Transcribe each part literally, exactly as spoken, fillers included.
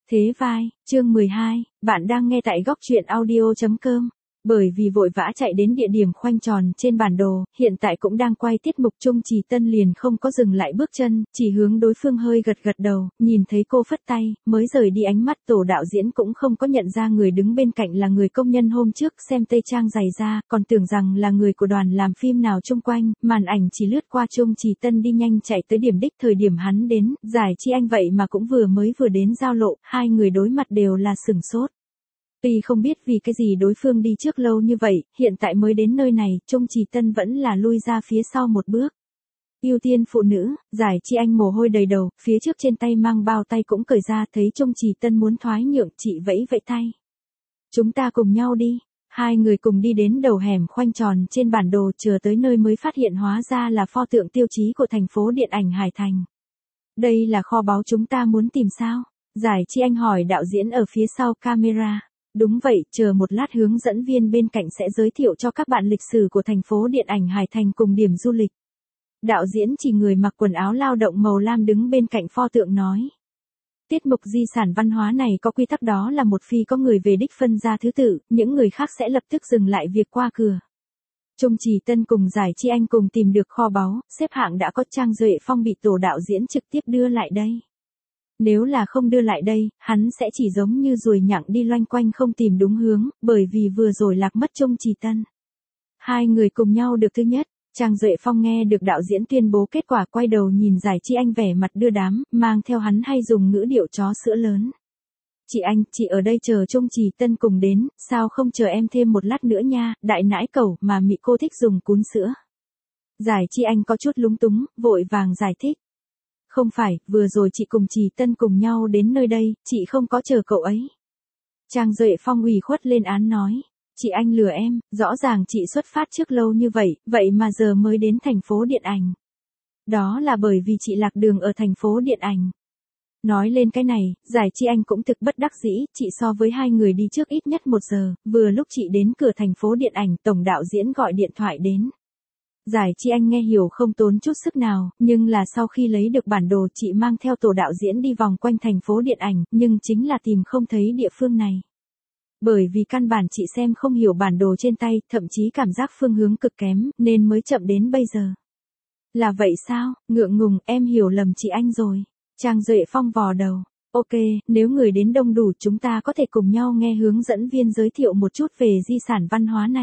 Thế vai, chương mười hai, bạn đang nghe tại góc truyện audio chấm com. Bởi vì vội vã chạy đến địa điểm khoanh tròn trên bản đồ, hiện tại cũng đang quay tiết mục Trung Trì Tân liền không có dừng lại bước chân, chỉ hướng đối phương hơi gật gật đầu, nhìn thấy cô phất tay, mới rời đi ánh mắt tổ đạo diễn cũng không có nhận ra người đứng bên cạnh là người công nhân hôm trước xem tây trang giày ra, còn tưởng rằng là người của đoàn làm phim nào chung quanh, màn ảnh chỉ lướt qua Trung Trì Tân đi nhanh chạy tới điểm đích thời điểm hắn đến, Giải Chi Anh vậy mà cũng vừa mới vừa đến giao lộ, hai người đối mặt đều là sửng sốt. Tuy không biết vì cái gì đối phương đi trước lâu như vậy, hiện tại mới đến nơi này, Trung Trì Tân vẫn là lui ra phía sau một bước. Ưu tiên phụ nữ, Giải Chi Anh mồ hôi đầy đầu, phía trước trên tay mang bao tay cũng cởi ra, thấy Trung Trì Tân muốn thoái nhượng, chị vẫy vẫy tay. Chúng ta cùng nhau đi. Hai người cùng đi đến đầu hẻm khoanh tròn trên bản đồ, chờ tới nơi mới phát hiện hóa ra là pho tượng tiêu chí của thành phố điện ảnh Hải Thành. Đây là kho báu chúng ta muốn tìm sao? Giải Chi Anh hỏi đạo diễn ở phía sau camera. Đúng vậy, chờ một lát hướng dẫn viên bên cạnh sẽ giới thiệu cho các bạn lịch sử của thành phố điện ảnh Hải Thành cùng điểm du lịch. Đạo diễn chỉ người mặc quần áo lao động màu lam đứng bên cạnh pho tượng nói. Tiết mục di sản văn hóa này có quy tắc, đó là một khi có người về đích phân ra thứ tự, những người khác sẽ lập tức dừng lại việc qua cửa. Trung Trì Tân cùng Giải Chi Anh cùng tìm được kho báu, xếp hạng đã có, Trang Duệ Phong bị tổ đạo diễn trực tiếp đưa lại đây. Nếu là không đưa lại đây, hắn sẽ chỉ giống như ruồi nhặng đi loanh quanh không tìm đúng hướng, bởi vì vừa rồi lạc mất Trung Trì Tân. Hai người cùng nhau được thứ nhất, Trang Duệ Phong nghe được đạo diễn tuyên bố kết quả quay đầu nhìn Giải Chi Anh vẻ mặt đưa đám, mang theo hắn hay dùng ngữ điệu chó sữa lớn. Chị Anh, chị ở đây chờ Trung Trì Tân cùng đến, sao không chờ em thêm một lát nữa nha, đại nãi cẩu mà mị cô thích dùng cún sữa. Giải Chi Anh có chút lúng túng, vội vàng giải thích. Không phải, vừa rồi chị cùng Trì Tân cùng nhau đến nơi đây, chị không có chờ cậu ấy. Trang Duệ Phong ủy khuất lên án nói. Chị Anh lừa em, rõ ràng chị xuất phát trước lâu như vậy, vậy mà giờ mới đến thành phố điện ảnh. Đó là bởi vì chị lạc đường ở thành phố điện ảnh. Nói lên cái này, Giải Chi Anh cũng thực bất đắc dĩ, chị so với hai người đi trước ít nhất một giờ, vừa lúc chị đến cửa thành phố điện ảnh, tổng đạo diễn gọi điện thoại đến. Giải Chi Anh nghe hiểu không tốn chút sức nào, nhưng là sau khi lấy được bản đồ chị mang theo tổ đạo diễn đi vòng quanh thành phố điện ảnh, nhưng chính là tìm không thấy địa phương này. Bởi vì căn bản chị xem không hiểu bản đồ trên tay, thậm chí cảm giác phương hướng cực kém, nên mới chậm đến bây giờ. Là vậy sao, ngượng ngùng, em hiểu lầm chị Anh rồi. Trang Duệ Phong vò đầu. Ok, nếu người đến đông đủ chúng ta có thể cùng nhau nghe hướng dẫn viên giới thiệu một chút về di sản văn hóa này.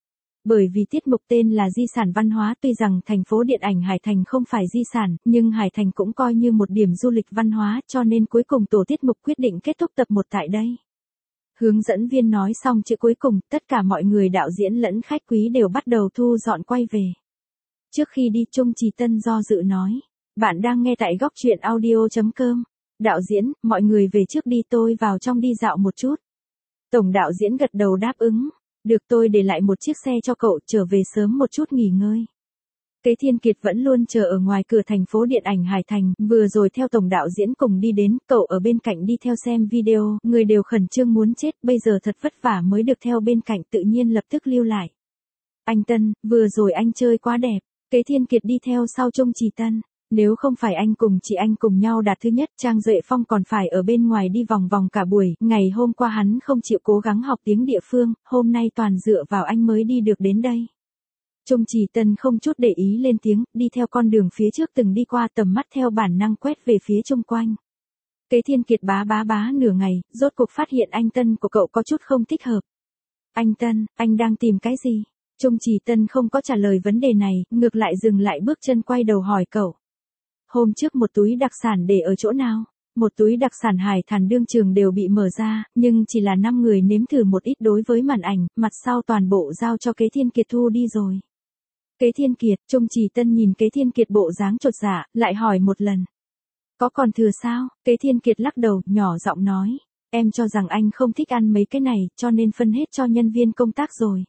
Bởi vì tiết mục tên là di sản văn hóa, tuy rằng thành phố điện ảnh Hải Thành không phải di sản, nhưng Hải Thành cũng coi như một điểm du lịch văn hóa, cho nên cuối cùng tổ tiết mục quyết định kết thúc tập một tại đây. Hướng dẫn viên nói xong chữ cuối cùng, tất cả mọi người đạo diễn lẫn khách quý đều bắt đầu thu dọn quay về. Trước khi đi, Trung Trì Tân do dự nói, bạn đang nghe tại góc truyện audio chấm com. Đạo diễn, mọi người về trước đi, tôi vào trong đi dạo một chút. Tổng đạo diễn gật đầu đáp ứng. Được, tôi để lại một chiếc xe cho cậu, trở về sớm một chút nghỉ ngơi. Kế Thiên Kiệt vẫn luôn chờ ở ngoài cửa thành phố điện ảnh Hải Thành, vừa rồi theo tổng đạo diễn cùng đi đến, cậu ở bên cạnh đi theo xem video, người đều khẩn trương muốn chết, bây giờ thật vất vả mới được theo bên cạnh, tự nhiên lập tức lưu lại. Anh Tân, vừa rồi anh chơi quá đẹp. Kế Thiên Kiệt đi theo sau Trung Trì Tân. Nếu không phải anh cùng chị Anh cùng nhau đạt thứ nhất, Trang Duệ Phong còn phải ở bên ngoài đi vòng vòng cả buổi, ngày hôm qua hắn không chịu cố gắng học tiếng địa phương, hôm nay toàn dựa vào anh mới đi được đến đây. Trung Trì Tân không chút để ý lên tiếng, đi theo con đường phía trước từng đi qua, tầm mắt theo bản năng quét về phía chung quanh. Kế Thiên Kiệt bá bá bá nửa ngày, rốt cuộc phát hiện anh Tân của cậu có chút không thích hợp. Anh Tân, anh đang tìm cái gì? Trung Trì Tân không có trả lời vấn đề này, ngược lại dừng lại bước chân quay đầu hỏi cậu. Hôm trước một túi đặc sản để ở chỗ nào? Một túi đặc sản Hải Thành đương trường đều bị mở ra, nhưng chỉ là năm người nếm thử một ít, đối với màn ảnh, mặt sau toàn bộ giao cho Kế Thiên Kiệt thu đi rồi. Kế Thiên Kiệt, Trung Trì Tân nhìn Kế Thiên Kiệt bộ dáng chột dạ, lại hỏi một lần. Có còn thừa sao? Kế Thiên Kiệt lắc đầu, nhỏ giọng nói. Em cho rằng anh không thích ăn mấy cái này, cho nên phân hết cho nhân viên công tác rồi.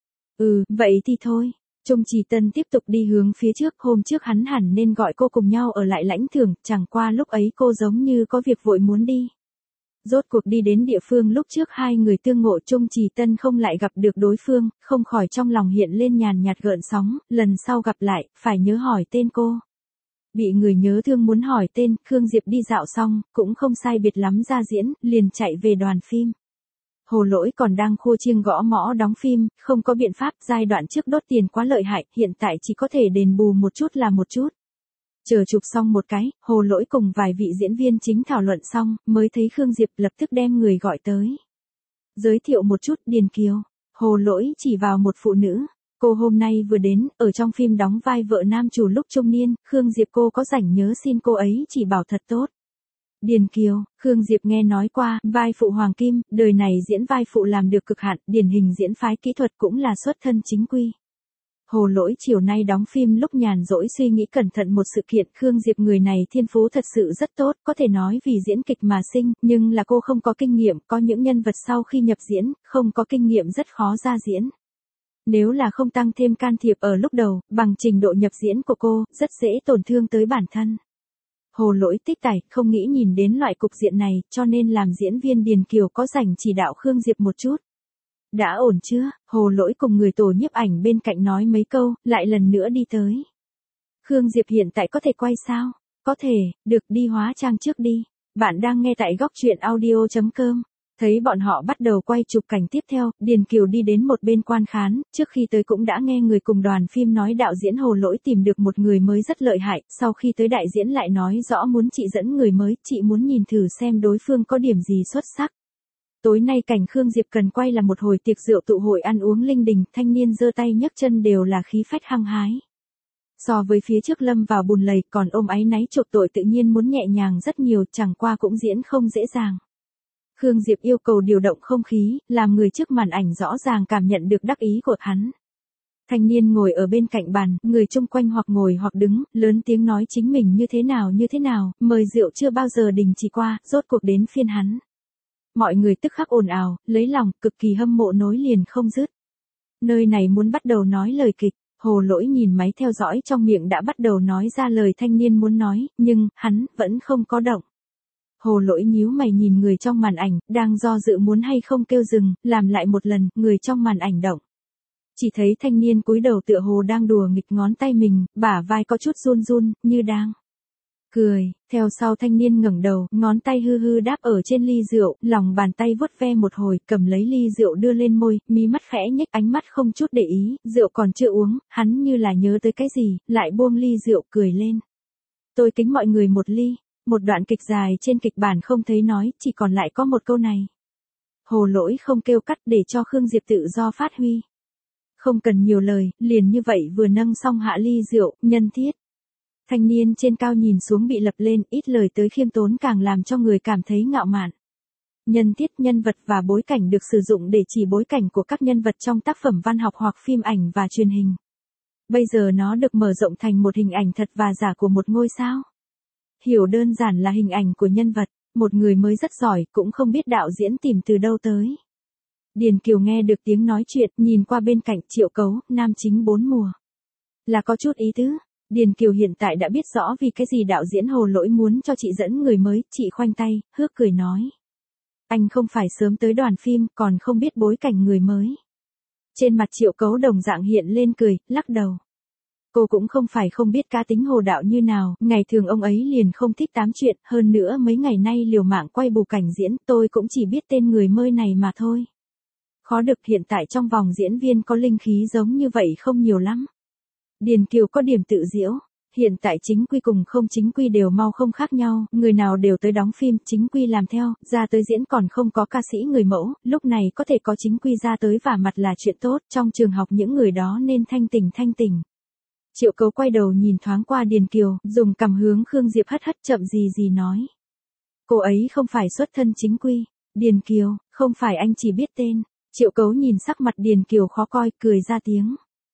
Ừ, vậy thì thôi. Trung Trì Tân tiếp tục đi hướng phía trước, hôm trước hắn hẳn nên gọi cô cùng nhau ở lại lãnh thưởng, chẳng qua lúc ấy cô giống như có việc vội muốn đi. Rốt cuộc đi đến địa phương lúc trước hai người tương ngộ, Trung Trì Tân không lại gặp được đối phương, không khỏi trong lòng hiện lên nhàn nhạt gợn sóng, lần sau gặp lại, phải nhớ hỏi tên cô. Bị người nhớ thương muốn hỏi tên, Khương Diệp đi dạo xong, cũng không sai biệt lắm ra diễn, liền chạy về đoàn phim. Hồ Lỗi còn đang khua chiêng gõ mõ đóng phim, không có biện pháp, giai đoạn trước đốt tiền quá lợi hại, hiện tại chỉ có thể đền bù một chút là một chút. Chờ chụp xong một cái, Hồ Lỗi cùng vài vị diễn viên chính thảo luận xong, mới thấy Khương Diệp lập tức đem người gọi tới. Giới thiệu một chút, Điền Kiều. Hồ Lỗi chỉ vào một phụ nữ. Cô hôm nay vừa đến, ở trong phim đóng vai vợ nam chủ lúc trung niên, Khương Diệp cô có rảnh nhớ xin cô ấy chỉ bảo thật tốt. Điền Kiều, Khương Diệp nghe nói qua, vai phụ Hoàng Kim, đời này diễn vai phụ làm được cực hạn, điển hình diễn phái kỹ thuật cũng là xuất thân chính quy. Hồ Lỗi chiều nay đóng phim lúc nhàn rỗi suy nghĩ cẩn thận một sự kiện, Khương Diệp người này thiên phú thật sự rất tốt, có thể nói vì diễn kịch mà sinh, nhưng là cô không có kinh nghiệm, có những nhân vật sau khi nhập diễn, không có kinh nghiệm rất khó ra diễn. Nếu là không tăng thêm can thiệp ở lúc đầu, bằng trình độ nhập diễn của cô, rất dễ tổn thương tới bản thân. Hồ Lỗi tích tải, không nghĩ nhìn đến loại cục diện này, cho nên làm diễn viên Điền Kiều có rảnh chỉ đạo Khương Diệp một chút. Đã ổn chưa? Hồ Lỗi cùng người tổ nhiếp ảnh bên cạnh nói mấy câu, lại lần nữa đi tới. Khương Diệp hiện tại có thể quay sao? Có thể, được, đi hóa trang trước đi. Bạn đang nghe tại góc truyện audio chấm com. Thấy bọn họ bắt đầu quay chụp cảnh tiếp theo, Điền Kiều đi đến một bên quan khán, trước khi tới cũng đã nghe người cùng đoàn phim nói đạo diễn Hồ Lỗi tìm được một người mới rất lợi hại, sau khi tới đại diễn lại nói rõ muốn chị dẫn người mới, chị muốn nhìn thử xem đối phương có điểm gì xuất sắc. Tối nay cảnh Khương Diệp cần quay là một hồi tiệc rượu tụ hội ăn uống linh đình, thanh niên giơ tay nhấc chân đều là khí phách hăng hái. So với phía trước lâm vào bùn lầy, còn ôm áy náy chộp tội tự nhiên muốn nhẹ nhàng rất nhiều, chẳng qua cũng diễn không dễ dàng. Khương Diệp yêu cầu điều động không khí, làm người trước màn ảnh rõ ràng cảm nhận được đắc ý của hắn. Thanh niên ngồi ở bên cạnh bàn, người chung quanh hoặc ngồi hoặc đứng, lớn tiếng nói chính mình như thế nào như thế nào, mời rượu chưa bao giờ đình chỉ qua, rốt cuộc đến phiên hắn. Mọi người tức khắc ồn ào, lấy lòng, cực kỳ hâm mộ nối liền không dứt. Nơi này muốn bắt đầu nói lời kịch, Hồ Lỗi nhìn máy theo dõi trong miệng đã bắt đầu nói ra lời thanh niên muốn nói, nhưng, hắn, vẫn không có động. Hồ Lỗi nhíu mày nhìn người trong màn ảnh, đang do dự muốn hay không kêu dừng, làm lại một lần, người trong màn ảnh động. Chỉ thấy thanh niên cúi đầu tựa hồ đang đùa nghịch ngón tay mình, bả vai có chút run run, như đang cười, theo sau thanh niên ngẩng đầu, ngón tay hư hư đáp ở trên ly rượu, lòng bàn tay vuốt ve một hồi, cầm lấy ly rượu đưa lên môi, mí mắt khẽ nhếch, ánh mắt không chút để ý, rượu còn chưa uống, hắn như là nhớ tới cái gì, lại buông ly rượu cười lên. Tôi kính mọi người một ly. Một đoạn kịch dài trên kịch bản không thấy nói, chỉ còn lại có một câu này. Hồ Lỗi không kêu cắt để cho Khương Diệp tự do phát huy. Không cần nhiều lời, liền như vậy vừa nâng xong hạ ly rượu, nhân thiết. Thanh niên trên cao nhìn xuống bị lập lên, ít lời tới khiêm tốn càng làm cho người cảm thấy ngạo mạn. Nhân thiết, nhân vật và bối cảnh được sử dụng để chỉ bối cảnh của các nhân vật trong tác phẩm văn học hoặc phim ảnh và truyền hình. Bây giờ nó được mở rộng thành một hình ảnh thật và giả của một ngôi sao. Hiểu đơn giản là hình ảnh của nhân vật, một người mới rất giỏi, cũng không biết đạo diễn tìm từ đâu tới. Điền Kiều nghe được tiếng nói chuyện, nhìn qua bên cạnh Triệu Cấu, nam chính bốn mùa. Là có chút ý tứ. Điền Kiều hiện tại đã biết rõ vì cái gì đạo diễn Hồ Lỗi muốn cho chị dẫn người mới, chị khoanh tay, hước cười nói. Anh không phải sớm tới đoàn phim, còn không biết bối cảnh người mới. Trên mặt Triệu Cấu đồng dạng hiện lên cười, lắc đầu. Cô cũng không phải không biết cá tính Hồ đạo như nào, ngày thường ông ấy liền không thích tám chuyện, hơn nữa mấy ngày nay liều mạng quay bù cảnh diễn, tôi cũng chỉ biết tên người mới này mà thôi. Khó được hiện tại trong vòng diễn viên có linh khí giống như vậy không nhiều lắm. Điền Kiều có điểm tự giễu, hiện tại chính quy cùng không chính quy đều mau không khác nhau, người nào đều tới đóng phim, chính quy làm theo, ra tới diễn còn không có ca sĩ người mẫu, lúc này có thể có chính quy ra tới vả mặt là chuyện tốt, trong trường học những người đó nên thanh tỉnh thanh tỉnh. Triệu Cấu quay đầu nhìn thoáng qua Điền Kiều, dùng cằm hướng Khương Diệp hất hất chậm gì gì nói. Cô ấy không phải xuất thân chính quy. Điền Kiều, không phải anh chỉ biết tên. Triệu Cấu nhìn sắc mặt Điền Kiều khó coi, cười ra tiếng.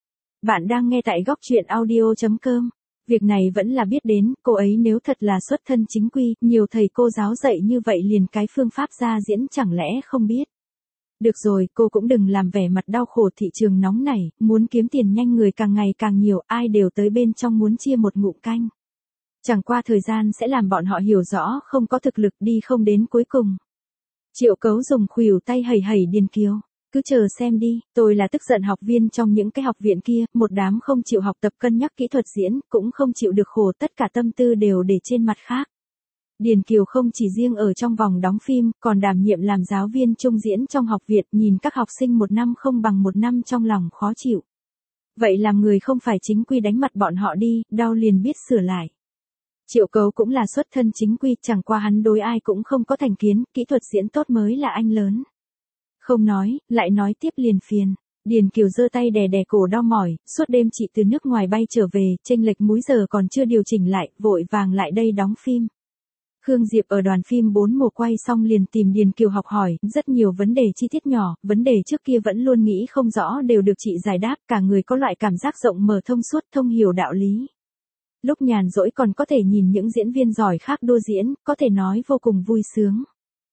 Bạn đang nghe tại góc truyện audio chấm com. Việc này vẫn là biết đến, cô ấy nếu thật là xuất thân chính quy, nhiều thầy cô giáo dạy như vậy liền cái phương pháp ra diễn chẳng lẽ không biết. Được rồi, cô cũng đừng làm vẻ mặt đau khổ, thị trường nóng này, muốn kiếm tiền nhanh người càng ngày càng nhiều, ai đều tới bên trong muốn chia một ngụm canh. Chẳng qua thời gian sẽ làm bọn họ hiểu rõ không có thực lực đi không đến cuối cùng. Triệu Cấu dùng khuỷu tay hẩy hẩy Điền Kiều. Cứ chờ xem đi, tôi là tức giận học viên trong những cái học viện kia, một đám không chịu học tập cân nhắc kỹ thuật diễn, cũng không chịu được khổ, tất cả tâm tư đều để trên mặt khác. Điền Kiều không chỉ riêng ở trong vòng đóng phim, còn đảm nhiệm làm giáo viên trung diễn trong học viện, nhìn các học sinh một năm không bằng một năm trong lòng khó chịu. Vậy làm người không phải chính quy đánh mặt bọn họ đi, đau liền biết sửa lại. Triệu Cấu cũng là xuất thân chính quy, chẳng qua hắn đối ai cũng không có thành kiến, kỹ thuật diễn tốt mới là anh lớn. Không nói, lại nói tiếp liền phiền. Điền Kiều giơ tay đè đè cổ đau mỏi, suốt đêm chị từ nước ngoài bay trở về, chênh lệch múi giờ còn chưa điều chỉnh lại, vội vàng lại đây đóng phim. Khương Diệp ở đoàn phim bốn mùa quay xong liền tìm Điền Kiều học hỏi, rất nhiều vấn đề chi tiết nhỏ, vấn đề trước kia vẫn luôn nghĩ không rõ đều được chị giải đáp, cả người có loại cảm giác rộng mở thông suốt, thông hiểu đạo lý. Lúc nhàn rỗi còn có thể nhìn những diễn viên giỏi khác đua diễn, có thể nói vô cùng vui sướng.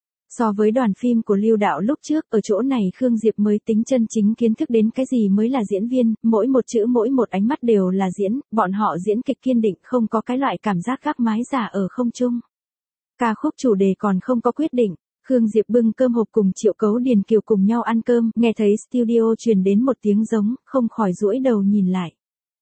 So với đoàn phim của Lưu Đạo lúc trước, ở chỗ này Khương Diệp mới tính chân chính kiến thức đến cái gì mới là diễn viên, mỗi một chữ mỗi một ánh mắt đều là diễn, bọn họ diễn kịch kiên định, không có cái loại cảm giác gác mái giả ở không trung. Ca khúc chủ đề còn không có quyết định, Khương Diệp bưng cơm hộp cùng Triệu Cấu Điền Kiều cùng nhau ăn cơm, nghe thấy studio truyền đến một tiếng giống, không khỏi duỗi đầu nhìn lại.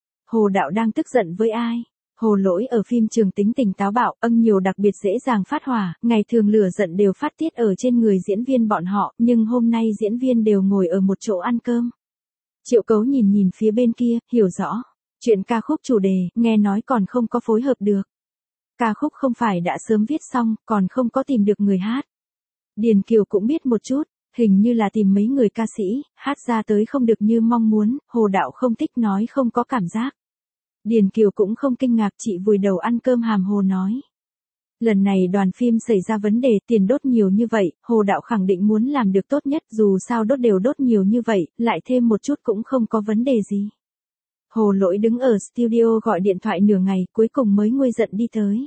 Hồ Đạo đang tức giận với ai? Hồ Lỗi ở phim trường tính tình táo bạo, âng nhiều đặc biệt dễ dàng phát hỏa, ngày thường lửa giận đều phát tiết ở trên người diễn viên bọn họ, nhưng hôm nay diễn viên đều ngồi ở một chỗ ăn cơm. Triệu Cấu nhìn nhìn phía bên kia, hiểu rõ. Chuyện ca khúc chủ đề, nghe nói còn không có phối hợp được. Ca khúc không phải đã sớm viết xong, còn không có tìm được người hát. Điền Kiều cũng biết một chút, hình như là tìm mấy người ca sĩ, hát ra tới không được như mong muốn, Hồ Đạo không thích nói không có cảm giác. Điền Kiều cũng không kinh ngạc, chị vùi đầu ăn cơm hàm hồ nói. Lần này đoàn phim xảy ra vấn đề, tiền đốt nhiều như vậy, Hồ Đạo khẳng định muốn làm được tốt nhất, dù sao đốt đều đốt nhiều như vậy, lại thêm một chút cũng không có vấn đề gì. Hồ Lỗi đứng ở studio gọi điện thoại nửa ngày, cuối cùng mới nguôi giận đi tới.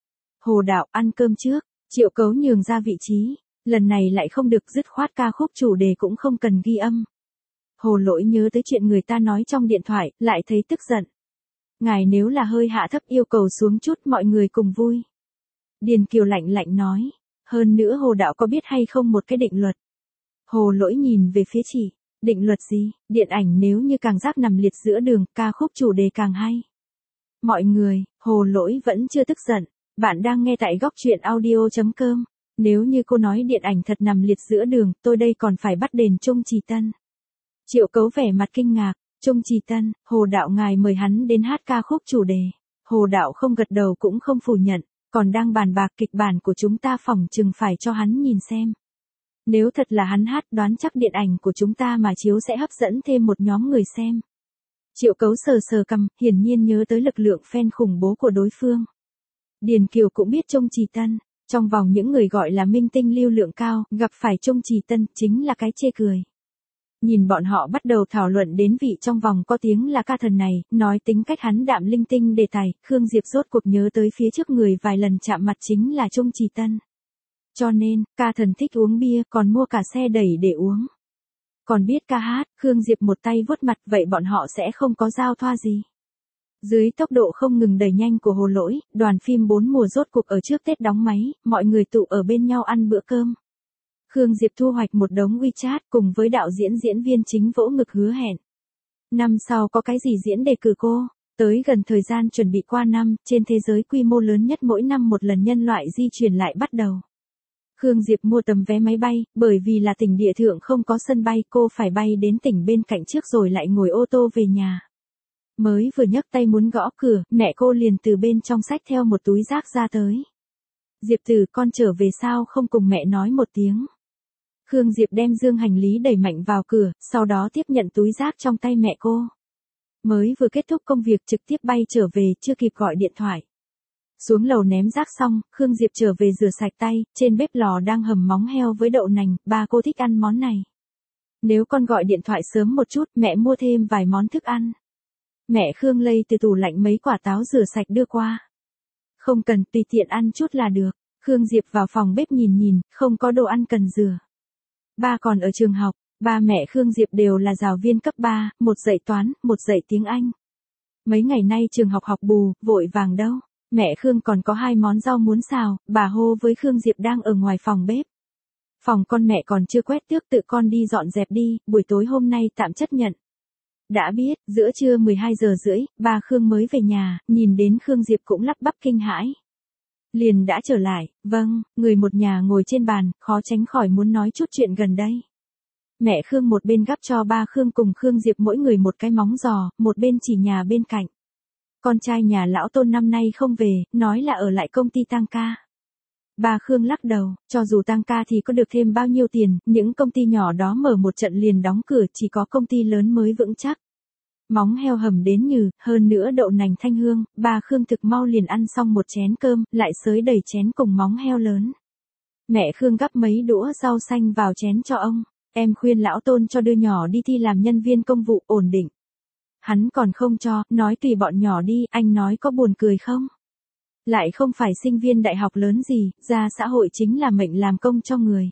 Hồ Đạo, ăn cơm trước, Triệu Cấu nhường ra vị trí, lần này lại không được, dứt khoát ca khúc chủ đề cũng không cần ghi âm. Hồ Lỗi nhớ tới chuyện người ta nói trong điện thoại, lại thấy tức giận. Ngài nếu là hơi hạ thấp yêu cầu xuống chút mọi người cùng vui. Điền Kiều lạnh lạnh nói, hơn nữa Hồ Đạo có biết hay không một cái định luật. Hồ Lỗi nhìn về phía chị, định luật gì, điện ảnh nếu như càng rác nằm liệt giữa đường, ca khúc chủ đề càng hay. Mọi người, Hồ Lỗi vẫn chưa tức giận, bạn đang nghe tại góc truyện audio chấm com. Nếu như cô nói điện ảnh thật nằm liệt giữa đường, tôi đây còn phải bắt đền Trung Trì Tân. Triệu Cấu vẻ mặt kinh ngạc. Trung Trì Tân, Hồ Đạo ngài mời hắn đến hát ca khúc chủ đề. Hồ Đạo không gật đầu cũng không phủ nhận, còn đang bàn bạc kịch bản của chúng ta, phỏng chừng phải cho hắn nhìn xem. Nếu thật là hắn hát, đoán chắc điện ảnh của chúng ta mà chiếu sẽ hấp dẫn thêm một nhóm người xem. Triệu Cấu sờ sờ cằm, hiển nhiên nhớ tới lực lượng fan khủng bố của đối phương. Điền Kiều cũng biết Trung Trì Tân, trong vòng những người gọi là minh tinh lưu lượng cao, gặp phải Trung Trì Tân chính là cái chê cười. Nhìn bọn họ bắt đầu thảo luận đến vị trong vòng có tiếng là ca thần này, nói tính cách hắn đạm linh tinh đề tài, Khương Diệp rốt cuộc nhớ tới phía trước người vài lần chạm mặt chính là Trung Trì Tân. Cho nên, ca thần thích uống bia, còn mua cả xe đẩy để uống. Còn biết ca hát, Khương Diệp một tay vuốt mặt, vậy bọn họ sẽ không có giao thoa gì. Dưới tốc độ không ngừng đẩy nhanh của Hồ Lỗi, đoàn phim bốn mùa rốt cuộc ở trước Tết đóng máy, mọi người tụ ở bên nhau ăn bữa cơm. Khương Diệp thu hoạch một đống WeChat cùng với đạo diễn diễn viên chính vỗ ngực hứa hẹn. Năm sau có cái gì diễn đề cử cô, tới gần thời gian chuẩn bị qua năm, trên thế giới quy mô lớn nhất mỗi năm một lần nhân loại di chuyển lại bắt đầu. Khương Diệp mua tấm vé máy bay, bởi vì là tỉnh địa thượng không có sân bay, cô phải bay đến tỉnh bên cạnh trước rồi lại ngồi ô tô về nhà. Mới vừa nhấc tay muốn gõ cửa, mẹ cô liền từ bên trong xách theo một túi rác ra tới. Diệp Tử, con trở về sao không cùng mẹ nói một tiếng. Khương Diệp đem dương hành lý đẩy mạnh vào cửa, sau đó tiếp nhận túi rác trong tay mẹ cô. Mới vừa kết thúc công việc trực tiếp bay trở về, chưa kịp gọi điện thoại. Xuống lầu ném rác xong, Khương Diệp trở về rửa sạch tay, trên bếp lò đang hầm móng heo với đậu nành, ba cô thích ăn món này. Nếu con gọi điện thoại sớm một chút, mẹ mua thêm vài món thức ăn. Mẹ Khương lấy từ tủ lạnh mấy quả táo rửa sạch đưa qua. Không cần, tùy tiện ăn chút là được. Khương Diệp vào phòng bếp nhìn nhìn, không có đồ ăn cần rửa. Ba còn ở trường học, ba mẹ Khương Diệp đều là giáo viên cấp ba, một dạy toán, một dạy tiếng Anh. Mấy ngày nay trường học học bù, vội vàng đâu. Mẹ Khương còn có hai món rau muốn xào, bà hô với Khương Diệp đang ở ngoài phòng bếp. Phòng con mẹ còn chưa quét tước tự con đi dọn dẹp đi, buổi tối hôm nay tạm chấp nhận. Đã biết, giữa trưa mười hai giờ rưỡi, ba Khương mới về nhà, nhìn đến Khương Diệp cũng lắp bắp kinh hãi. Liền đã trở lại, vâng, người một nhà ngồi trên bàn, khó tránh khỏi muốn nói chút chuyện gần đây. Mẹ Khương một bên gắp cho ba Khương cùng Khương Diệp mỗi người một cái móng giò, một bên chỉ nhà bên cạnh. Con trai nhà lão Tôn năm nay không về, nói là ở lại công ty tăng ca. Ba Khương lắc đầu, cho dù tăng ca thì có được thêm bao nhiêu tiền, những công ty nhỏ đó mở một trận liền đóng cửa, chỉ có công ty lớn mới vững chắc. Móng heo hầm đến nhừ, hơn nữa đậu nành thanh hương, ba Khương thực mau liền ăn xong một chén cơm, lại xới đầy chén cùng móng heo lớn. Mẹ Khương gắp mấy đũa rau xanh vào chén cho ông, em khuyên lão Tôn cho đưa nhỏ đi thi làm nhân viên công vụ ổn định. Hắn còn không cho, nói tùy bọn nhỏ đi, anh nói có buồn cười không? Lại không phải sinh viên đại học lớn gì, ra xã hội chính là mệnh làm công cho người.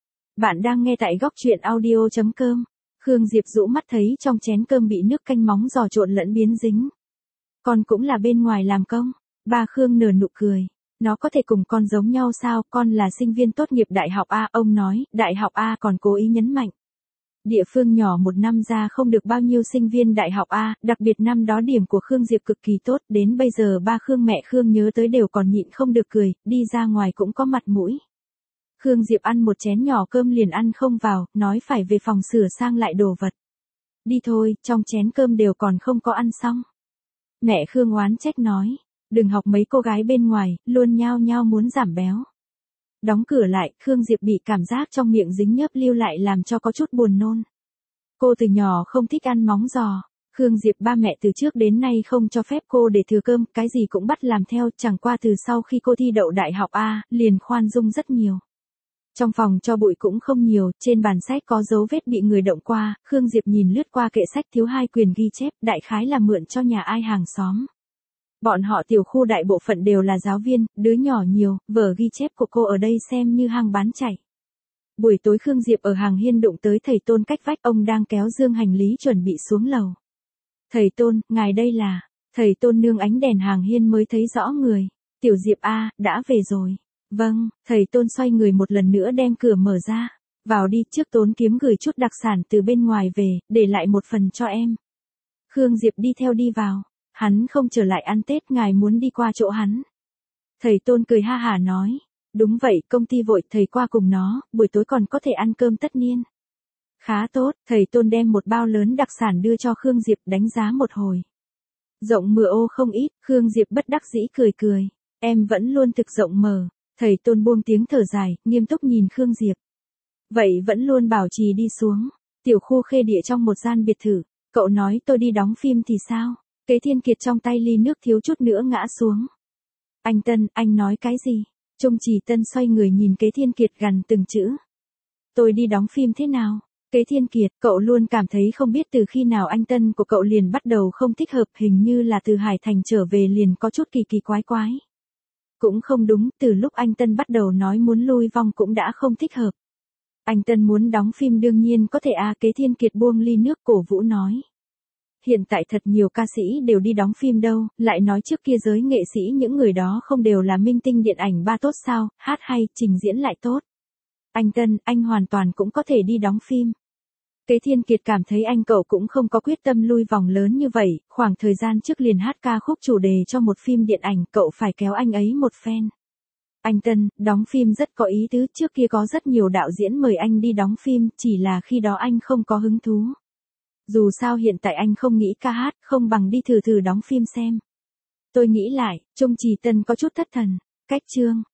Bạn đang nghe tại góc truyện audio chấm com. Khương Diệp rũ mắt thấy trong chén cơm bị nước canh móng giò trộn lẫn biến dính. Con cũng là bên ngoài làm công. Ba Khương nở nụ cười. Nó có thể cùng con giống nhau sao, con là sinh viên tốt nghiệp đại học A, ông nói, đại học A còn cố ý nhấn mạnh. Địa phương nhỏ một năm ra không được bao nhiêu sinh viên đại học A, đặc biệt năm đó điểm của Khương Diệp cực kỳ tốt, đến bây giờ ba Khương mẹ Khương nhớ tới đều còn nhịn không được cười, đi ra ngoài cũng có mặt mũi. Khương Diệp ăn một chén nhỏ cơm liền ăn không vào, nói phải về phòng sửa sang lại đồ vật. Đi thôi, trong chén cơm đều còn không có ăn xong. Mẹ Khương oán trách nói, đừng học mấy cô gái bên ngoài, luôn nhao nhao muốn giảm béo. Đóng cửa lại, Khương Diệp bị cảm giác trong miệng dính nhớp lưu lại làm cho có chút buồn nôn. Cô từ nhỏ không thích ăn móng giò. Khương Diệp ba mẹ từ trước đến nay không cho phép cô để thừa cơm, cái gì cũng bắt làm theo, chẳng qua từ sau khi cô thi đậu đại học A, liền khoan dung rất nhiều. Trong phòng cho bụi cũng không nhiều, trên bàn sách có dấu vết bị người động qua, Khương Diệp nhìn lướt qua kệ sách thiếu hai quyền ghi chép, đại khái là mượn cho nhà ai hàng xóm. Bọn họ tiểu khu đại bộ phận đều là giáo viên, đứa nhỏ nhiều, vở ghi chép của cô ở đây xem như hang bán chạy. Buổi tối Khương Diệp ở hàng hiên đụng tới thầy Tôn cách vách, ông đang kéo dương hành lý chuẩn bị xuống lầu. Thầy Tôn, ngài đây là, thầy Tôn nương ánh đèn hàng hiên mới thấy rõ người. Tiểu Diệp A, đã về rồi. Vâng, thầy Tôn xoay người một lần nữa đem cửa mở ra. Vào đi, trước tốn kiếm gửi chút đặc sản từ bên ngoài về, để lại một phần cho em. Khương Diệp đi theo đi vào. Hắn không trở lại ăn Tết, ngài muốn đi qua chỗ hắn. Thầy Tôn cười ha hả nói. Đúng vậy, công ty vội, thầy qua cùng nó, buổi tối còn có thể ăn cơm tất niên. Khá tốt, thầy Tôn đem một bao lớn đặc sản đưa cho Khương Diệp, đánh giá một hồi. Rộng mừa ô không ít, Khương Diệp bất đắc dĩ cười cười. Em vẫn luôn thực rộng mở. Thầy Tôn buông tiếng thở dài, nghiêm túc nhìn Khương Diệp. Vậy vẫn luôn bảo trì đi xuống. Tiểu khu Khê Địa trong một gian biệt thự. Cậu nói tôi đi đóng phim thì sao? Kế Thiên Kiệt trong tay ly nước thiếu chút nữa ngã xuống. Anh Tân, anh nói cái gì? Trung Trì Tân xoay người nhìn Kế Thiên Kiệt gằn từng chữ. Tôi đi đóng phim thế nào? Kế Thiên Kiệt, cậu luôn cảm thấy không biết từ khi nào anh Tân của cậu liền bắt đầu không thích hợp, hình như là từ Hải Thành trở về liền có chút kỳ kỳ quái quái. Cũng không đúng, từ lúc anh Tân bắt đầu nói muốn lui vong cũng đã không thích hợp. Anh Tân muốn đóng phim đương nhiên có thể à, Kế Thiên Kiệt buông ly nước cổ vũ nói. Hiện tại thật nhiều ca sĩ đều đi đóng phim đâu, lại nói trước kia giới nghệ sĩ những người đó không đều là minh tinh điện ảnh ba tốt sao, hát hay, trình diễn lại tốt. Anh Tân, anh hoàn toàn cũng có thể đi đóng phim. Kế Thiên Kiệt cảm thấy anh cậu cũng không có quyết tâm lui vòng lớn như vậy, khoảng thời gian trước liền hát ca khúc chủ đề cho một phim điện ảnh, cậu phải kéo anh ấy một phen. Anh Tân, đóng phim rất có ý tứ, trước kia có rất nhiều đạo diễn mời anh đi đóng phim, chỉ là khi đó anh không có hứng thú. Dù sao hiện tại anh không nghĩ ca hát, không bằng đi thử thử đóng phim xem. Tôi nghĩ lại, Trung Trì Tân có chút thất thần. Cách chương,